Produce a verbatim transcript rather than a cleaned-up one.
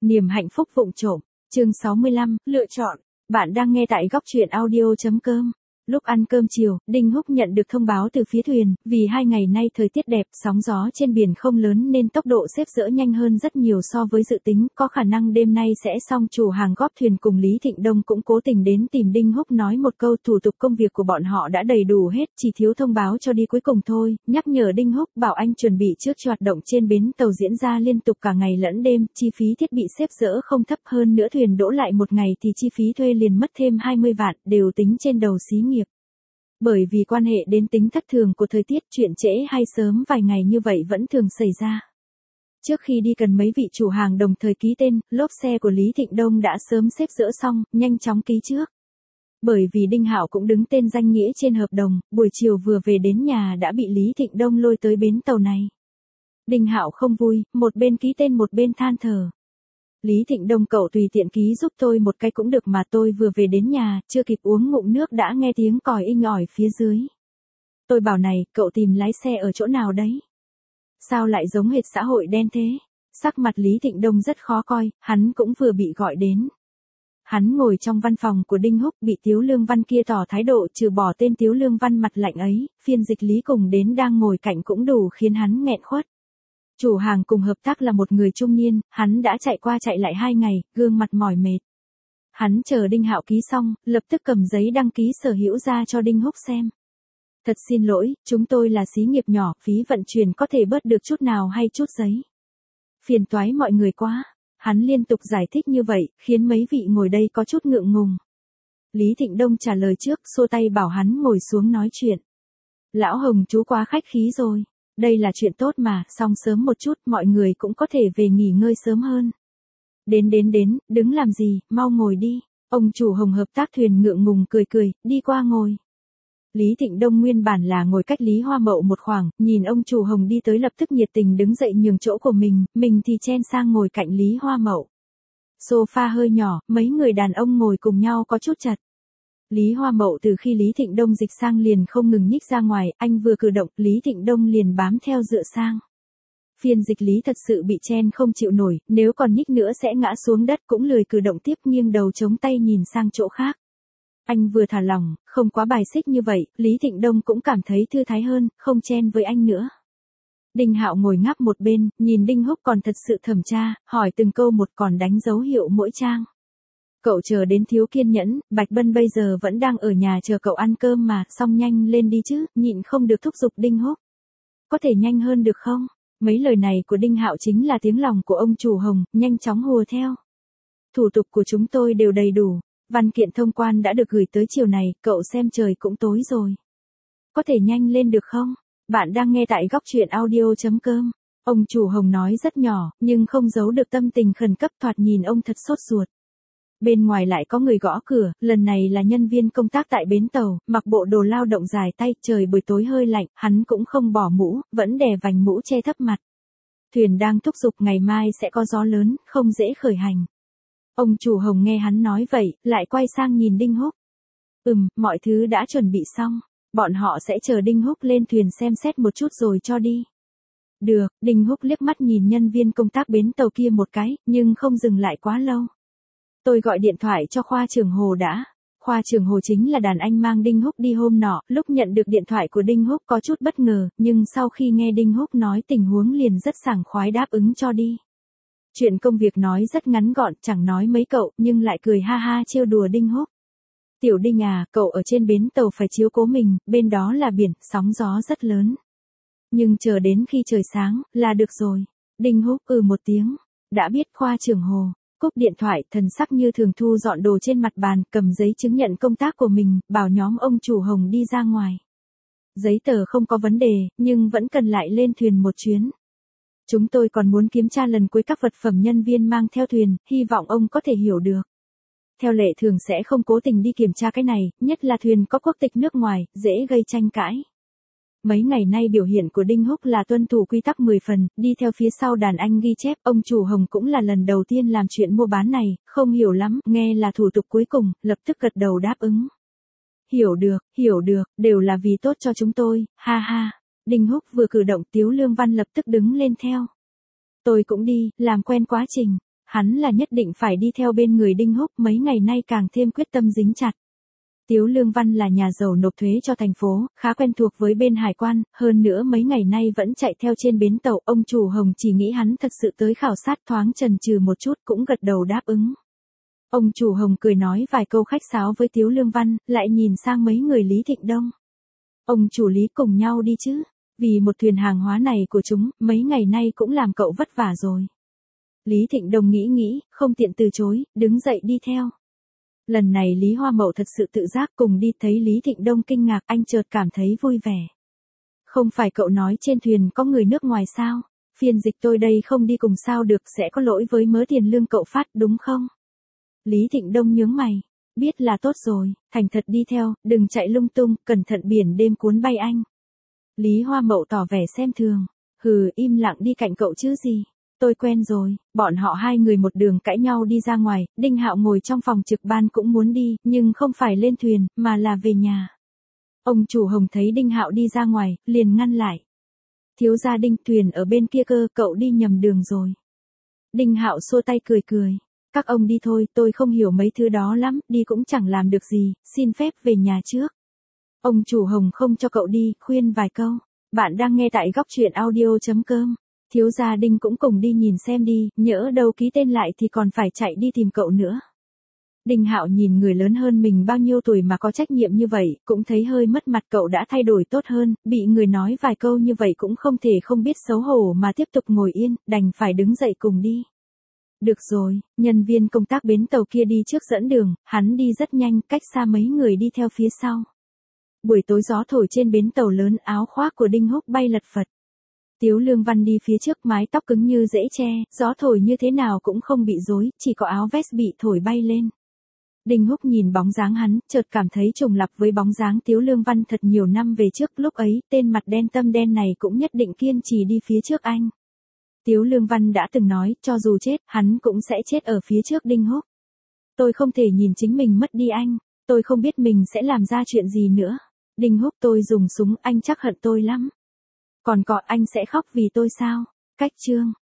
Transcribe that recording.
Niềm hạnh phúc vụng trộm, chương sáu mươi lăm, lựa chọn. Bạn đang nghe tại góc truyện audio chấm com. Lúc ăn cơm chiều, Đinh Húc nhận được thông báo từ phía thuyền, vì hai ngày nay thời tiết đẹp, sóng gió trên biển không lớn nên tốc độ xếp dỡ nhanh hơn rất nhiều so với dự tính, có khả năng đêm nay sẽ xong. Chủ hàng góp thuyền cùng Lý Thịnh Đông cũng cố tình đến tìm Đinh Húc nói một câu thủ tục công việc của bọn họ đã đầy đủ hết, chỉ thiếu thông báo cho đi cuối cùng thôi, nhắc nhở Đinh Húc bảo anh chuẩn bị trước cho hoạt động trên bến tàu diễn ra liên tục cả ngày lẫn đêm, chi phí thiết bị xếp dỡ không thấp hơn nữa thuyền đỗ lại một ngày thì chi phí thuê liền mất thêm hai mươi vạn, đều tính trên đầu xí nghiệp. Bởi vì quan hệ đến tính thất thường của thời tiết, chuyện trễ hay sớm vài ngày như vậy vẫn thường xảy ra. Trước khi đi cần mấy vị chủ hàng đồng thời ký tên, lốp xe của Lý Thịnh Đông đã sớm xếp dỡ xong, nhanh chóng ký trước. Bởi vì Đinh Hạo cũng đứng tên danh nghĩa trên hợp đồng, buổi chiều vừa về đến nhà đã bị Lý Thịnh Đông lôi tới bến tàu này. Đinh Hạo không vui, một bên ký tên một bên than thở. Lý Thịnh Đông, cậu tùy tiện ký giúp tôi một cái cũng được mà, tôi vừa về đến nhà, chưa kịp uống ngụm nước đã nghe tiếng còi inh ỏi phía dưới. Tôi bảo này, cậu tìm lái xe ở chỗ nào đấy? Sao lại giống hệt xã hội đen thế? Sắc mặt Lý Thịnh Đông rất khó coi, hắn cũng vừa bị gọi đến. Hắn ngồi trong văn phòng của Đinh Húc, bị Tiếu Lương Văn kia tỏ thái độ, trừ bỏ tên Tiếu Lương Văn mặt lạnh ấy, phiên dịch Lý cùng đến đang ngồi cạnh cũng đủ khiến hắn nghẹn khuất. Chủ hàng cùng hợp tác là một người trung niên, hắn đã chạy qua chạy lại hai ngày, gương mặt mỏi mệt. Hắn chờ Đinh Hạo ký xong, lập tức cầm giấy đăng ký sở hữu ra cho Đinh Húc xem. Thật xin lỗi, chúng tôi là xí nghiệp nhỏ, phí vận chuyển có thể bớt được chút nào hay chút giấy. Phiền toái mọi người quá. Hắn liên tục giải thích như vậy, khiến mấy vị ngồi đây có chút ngượng ngùng. Lý Thịnh Đông trả lời trước, xua tay bảo hắn ngồi xuống nói chuyện. Lão Hồng chú quá khách khí rồi. Đây là chuyện tốt mà, xong sớm một chút, mọi người cũng có thể về nghỉ ngơi sớm hơn. Đến đến đến, đứng làm gì, mau ngồi đi. Ông chủ Hồng hợp tác thuyền ngượng ngùng cười cười, đi qua ngồi. Lý Thịnh Đông nguyên bản là ngồi cách Lý Hoa Mậu một khoảng, nhìn ông chủ Hồng đi tới lập tức nhiệt tình đứng dậy nhường chỗ của mình, mình thì chen sang ngồi cạnh Lý Hoa Mậu. Sofa hơi nhỏ, mấy người đàn ông ngồi cùng nhau có chút chật. Lý Hoa Mậu từ khi Lý Thịnh Đông dịch sang liền không ngừng nhích ra ngoài, anh vừa cử động, Lý Thịnh Đông liền bám theo dựa sang. Phiên dịch Lý thật sự bị chen không chịu nổi, nếu còn nhích nữa sẽ ngã xuống đất, cũng lười cử động tiếp, nghiêng đầu chống tay nhìn sang chỗ khác. Anh vừa thả lỏng, không quá bài xích như vậy, Lý Thịnh Đông cũng cảm thấy thư thái hơn, không chen với anh nữa. Đinh Hạo ngồi ngáp một bên, nhìn Đinh Húc còn thật sự thẩm tra, hỏi từng câu một, còn đánh dấu hiệu mỗi trang. Cậu chờ đến thiếu kiên nhẫn, Bạch Bân bây giờ vẫn đang ở nhà chờ cậu ăn cơm mà, xong nhanh lên đi chứ, nhịn không được thúc giục Đinh Húc. Có thể nhanh hơn được không? Mấy lời này của Đinh Hạo chính là tiếng lòng của ông chủ Hồng, nhanh chóng hùa theo. Thủ tục của chúng tôi đều đầy đủ, văn kiện thông quan đã được gửi tới chiều này, cậu xem trời cũng tối rồi. Có thể nhanh lên được không? Bạn đang nghe tại góc truyện audio chấm com. Ông chủ Hồng nói rất nhỏ, nhưng không giấu được tâm tình khẩn cấp, thoạt nhìn ông thật sốt ruột. Bên ngoài lại có người gõ cửa, lần này là nhân viên công tác tại bến tàu, mặc bộ đồ lao động dài tay, trời buổi tối hơi lạnh, hắn cũng không bỏ mũ, vẫn đè vành mũ che thấp mặt. Thuyền đang thúc giục ngày mai sẽ có gió lớn, không dễ khởi hành. Ông chủ Hồng nghe hắn nói vậy, lại quay sang nhìn Đinh Húc. Ừm, mọi thứ đã chuẩn bị xong, bọn họ sẽ chờ Đinh Húc lên thuyền xem xét một chút rồi cho đi. Được, Đinh Húc liếc mắt nhìn nhân viên công tác bến tàu kia một cái, nhưng không dừng lại quá lâu. Tôi gọi điện thoại cho Khoa Trường Hồ đã. Khoa Trường Hồ chính là đàn anh mang Đinh Húc đi hôm nọ, lúc nhận được điện thoại của Đinh Húc có chút bất ngờ, nhưng sau khi nghe Đinh Húc nói tình huống liền rất sảng khoái đáp ứng cho đi. Chuyện công việc nói rất ngắn gọn, chẳng nói mấy cậu, nhưng lại cười ha ha trêu đùa Đinh Húc. Tiểu Đinh à, cậu ở trên bến tàu phải chiếu cố mình, bên đó là biển, sóng gió rất lớn. Nhưng chờ đến khi trời sáng, là được rồi. Đinh Húc ừ một tiếng. Đã biết. Khoa Trường Hồ cúp điện thoại, thần sắc như thường thu dọn đồ trên mặt bàn, cầm giấy chứng nhận công tác của mình, bảo nhóm ông chủ Hồng đi ra ngoài. Giấy tờ không có vấn đề, nhưng vẫn cần lại lên thuyền một chuyến. Chúng tôi còn muốn kiểm tra lần cuối các vật phẩm nhân viên mang theo thuyền, hy vọng ông có thể hiểu được. Theo lệ thường sẽ không cố tình đi kiểm tra cái này, nhất là thuyền có quốc tịch nước ngoài, dễ gây tranh cãi. Mấy ngày nay biểu hiện của Đinh Húc là tuân thủ quy tắc mười phần, đi theo phía sau đàn anh ghi chép, ông chủ Hồng cũng là lần đầu tiên làm chuyện mua bán này, không hiểu lắm, nghe là thủ tục cuối cùng, lập tức gật đầu đáp ứng. Hiểu được, hiểu được, đều là vì tốt cho chúng tôi, ha ha. Đinh Húc vừa cử động, Tiếu Lương Văn lập tức đứng lên theo. Tôi cũng đi, làm quen quá trình. hắn là nhất định phải đi theo bên người Đinh Húc, mấy ngày nay càng thêm quyết tâm dính chặt. Tiếu Lương Văn là nhà giàu nộp thuế cho thành phố, khá quen thuộc với bên hải quan, hơn nữa mấy ngày nay vẫn chạy theo trên bến tàu, ông chủ Hồng chỉ nghĩ hắn thật sự tới khảo sát, thoáng chần chừ một chút cũng gật đầu đáp ứng. Ông chủ Hồng cười nói vài câu khách sáo với Tiếu Lương Văn, lại nhìn sang mấy người Lý Thịnh Đông. Ông chủ Lý cùng nhau đi chứ, vì một thuyền hàng hóa này của chúng, mấy ngày nay cũng làm cậu vất vả rồi. Lý Thịnh Đông nghĩ nghĩ, không tiện từ chối, đứng dậy đi theo. Lần này Lý Hoa Mậu thật sự tự giác cùng đi, thấy Lý Thịnh Đông kinh ngạc, anh chợt cảm thấy vui vẻ. Không phải cậu nói trên thuyền có người nước ngoài sao? Phiên dịch tôi đây không đi cùng sao được, sẽ có lỗi với mớ tiền lương cậu phát đúng không? Lý Thịnh Đông nhướng mày. Biết là tốt rồi, thành thật đi theo, đừng chạy lung tung, cẩn thận biển đêm cuốn bay anh. Lý Hoa Mậu tỏ vẻ xem thường. Hừ, im lặng đi cạnh cậu chứ gì. Tôi quen rồi. Bọn họ hai người một đường cãi nhau đi ra ngoài, Đinh Hạo ngồi trong phòng trực ban cũng muốn đi, nhưng không phải lên thuyền, mà là về nhà. Ông chủ Hồng thấy Đinh Hạo đi ra ngoài, liền ngăn lại. Thiếu gia Đinh, thuyền ở bên kia cơ, cậu đi nhầm đường rồi. Đinh Hạo xua tay cười cười. Các ông đi thôi, tôi không hiểu mấy thứ đó lắm, đi cũng chẳng làm được gì, xin phép về nhà trước. Ông chủ Hồng không cho cậu đi, khuyên vài câu. Bạn đang nghe tại góc truyện audio chấm com. Thiếu gia Đinh cũng cùng đi nhìn xem đi, nhỡ đâu ký tên lại thì còn phải chạy đi tìm cậu nữa. Đinh Hạo nhìn người lớn hơn mình bao nhiêu tuổi mà có trách nhiệm như vậy, cũng thấy hơi mất mặt, cậu đã thay đổi tốt hơn, bị người nói vài câu như vậy cũng không thể không biết xấu hổ mà tiếp tục ngồi yên, đành phải đứng dậy cùng đi. Được rồi, nhân viên công tác bến tàu kia đi trước dẫn đường, hắn đi rất nhanh, cách xa mấy người đi theo phía sau. Buổi tối gió thổi trên bến tàu lớn, áo khoác của Đinh Húc bay lật phật. Tiếu Lương Văn đi phía trước, mái tóc cứng như rễ tre, gió thổi như thế nào cũng không bị rối, chỉ có áo vest bị thổi bay lên. Đinh Húc nhìn bóng dáng hắn, chợt cảm thấy trùng lặp với bóng dáng Tiếu Lương Văn thật nhiều năm về trước, lúc ấy, tên mặt đen tâm đen này cũng nhất định kiên trì đi phía trước anh. Tiếu Lương Văn đã từng nói, cho dù chết, hắn cũng sẽ chết ở phía trước Đinh Húc. Tôi không thể nhìn chính mình mất đi anh, tôi không biết mình sẽ làm ra chuyện gì nữa. Đinh Húc, tôi dùng súng, anh chắc hận tôi lắm. Còn cọ, anh sẽ khóc vì tôi sao? Cách chương.